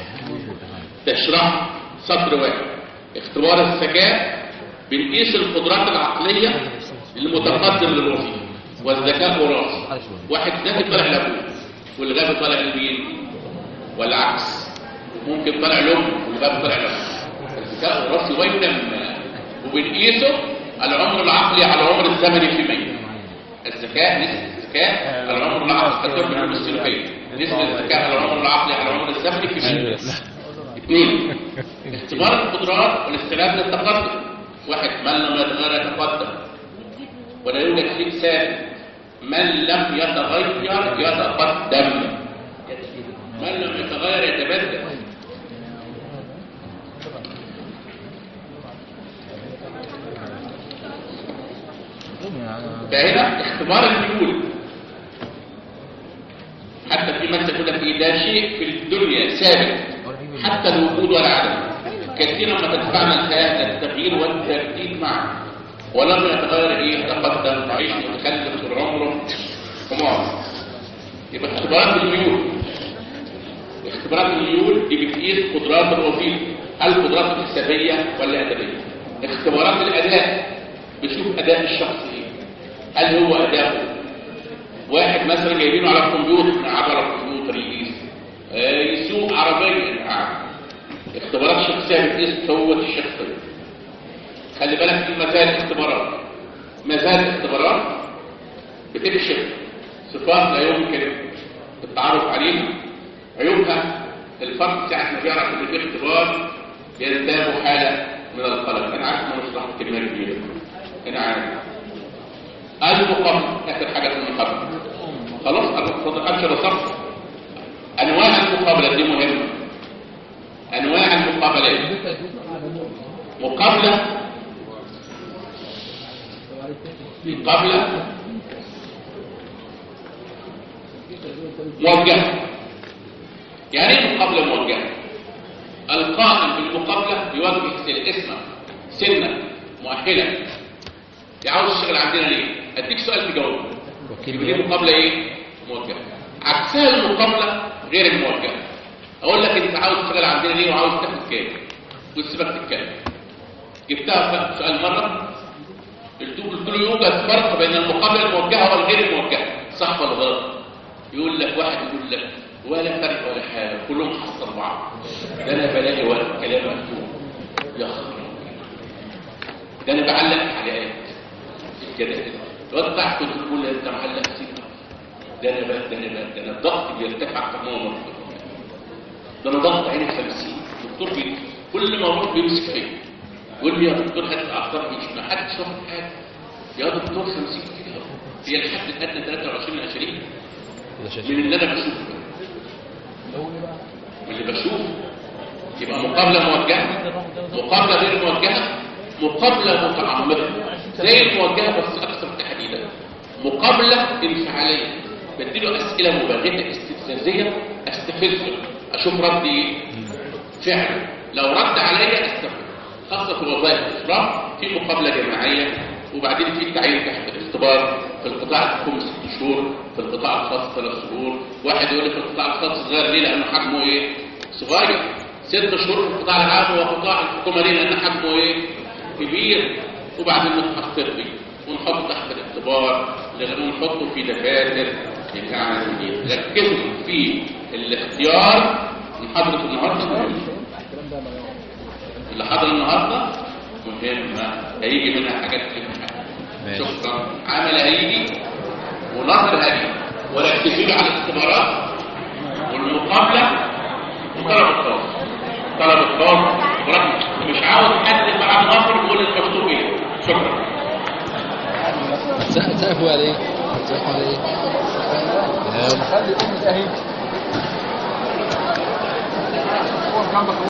تشرح سطر واحد. اختبار الذكاء بنقيس القدرات العقلية المتقدم للوظيفة، والذكاء وراثي. واحد ذكي طالع لأبوه والغبي طالع لمين؟ والعكس. ممكن طالع لأمه والغبي طالع لأبوه. الذكاء وراثي وينمى، وبنقيسه العمر العقلي على العمر الزمني في 100. الذكاء نسبة الذكاء على العمر العقلي تدور بالعلوم السلوكية، نسبة الذكاء على العمر العقلي على العمر الزمني في 100. 2 اختبار القدرات والاستعداد للتقدم. واحد من لم يتغير يتقدم، ولا يوجد شيء ثابت. من لم يتغير يتقدم، من لم يتغير يتبدل. فهنا اختبار الميول، حتى في مثل يقول لك ايه ده شيء في الدنيا ثابت حتى الوجود والعدم، كثيرا ما تدفعنا الحياه التغيير والتجديد معا، ولم يتغير ايه يتقدم تعيش متخلف طول عمره حمار. يبقى اختبارات الميول، اختبارات الميول دي بتقيس قدرات الوظيفه، هل قدرات حسابيه ولا ادبيه. اختبارات الاداء بشوف اداء الشخص ايه، هل هو اداؤه واحد مثلا جايبينه على الكمبيوتر على الكمبيوتر يسوق عربيه. اختبارات شخصيه بتقيس قوه الشخصيه. خلي بالك في مزايا الاختبارات، مزايا الاختبارات بتكشف صفات لا يمكن التعرف عليها. عيوبها الفرد ساعه ما بيعرف ان في اختبار ينتابه حاله من القلق. انا عارف ان مصلحه كلمه كبيره، انا عارف. المقابله اخر حاجه في المقابله، خلاص اتفضل ابشر الصف. انواع المقابله دي مهمه. انواع المقابلات، مقابله موجهه. يعني ايه مقابله موجهه؟ القائم بالمقابله يوجه الاسم سنه مؤهله، عاوز تشتغل عندنا ليه؟ اديك سؤال تجاوبه. يبقى دي مقابله ايه؟ موجهه. عكسها المقابله غير الموجهه. اقول لك انت عاوز تشتغل عندنا ليه وعاوز تاخد كام؟ وتسيبك تتكلم. جبتها سؤال مره قلت له يوجد فرق بين المقابله الموجهه والغير الموجهه، صح ولا غلط؟ يقول لك واحد يقول لك ولا فرق ولا حاجه، كلهم حصل بعض. ده انا بلاقي ورق كلام مكتوب يا خبر، ده انا بعلق تعليقات كده الواد بتاعك كنت تقول انت معلق سيكه. ده انا الضغط بيرتفع تماما، ده انا ضغط عيني 50 الدكتور كل ما اروح بيمسك فيا يقول لي يا دكتور هات الاعصاب مش ما حدش واخد حاجه يا دكتور 50 كده هي الحد الادنى 23 20 من اللي انا بشوفه من اللي بشوفه يبقى مقابله موجهه مقابله غير موجهه مقابله متعمقه زي الموجهه بس اكثر تحديدا مقابله انفعاليه بديله اسئله مباغته استفزازيه استفزه اشوف ردي ايه فعلا لو رد عليا استفز خاصه في الوظائف الاسراء في مقابله جماعيه وبعدين في التعيين تحت الاختبار في القطاع الحكومي 6 شهور في القطاع الخاص 3 شهور واحد يقول لي في القطاع الخاص صغير ليه لانه حجمه ايه صغير 6 شهور في القطاع العام وقطاع الحكومه ليه لان حجمه ايه كبير وبعدين نتحقق بيه ونحط تحت الاختبار ونحطه في دفاتر بتاع الجديد ركزوا في الاختيار محاضره النهارده مهمه اللي حضر النهارده مهمه هيجي منها حاجات كتير شكرا عمل هيجي ونظر هيجي وركزوا على الاختبارات والمقابله وطلب الطالب مش عاوز حد بعد مصر يقول المكتوب ايه شكرا سقفوا على ايه؟ سقفوا على ايه؟ خلي امي اهي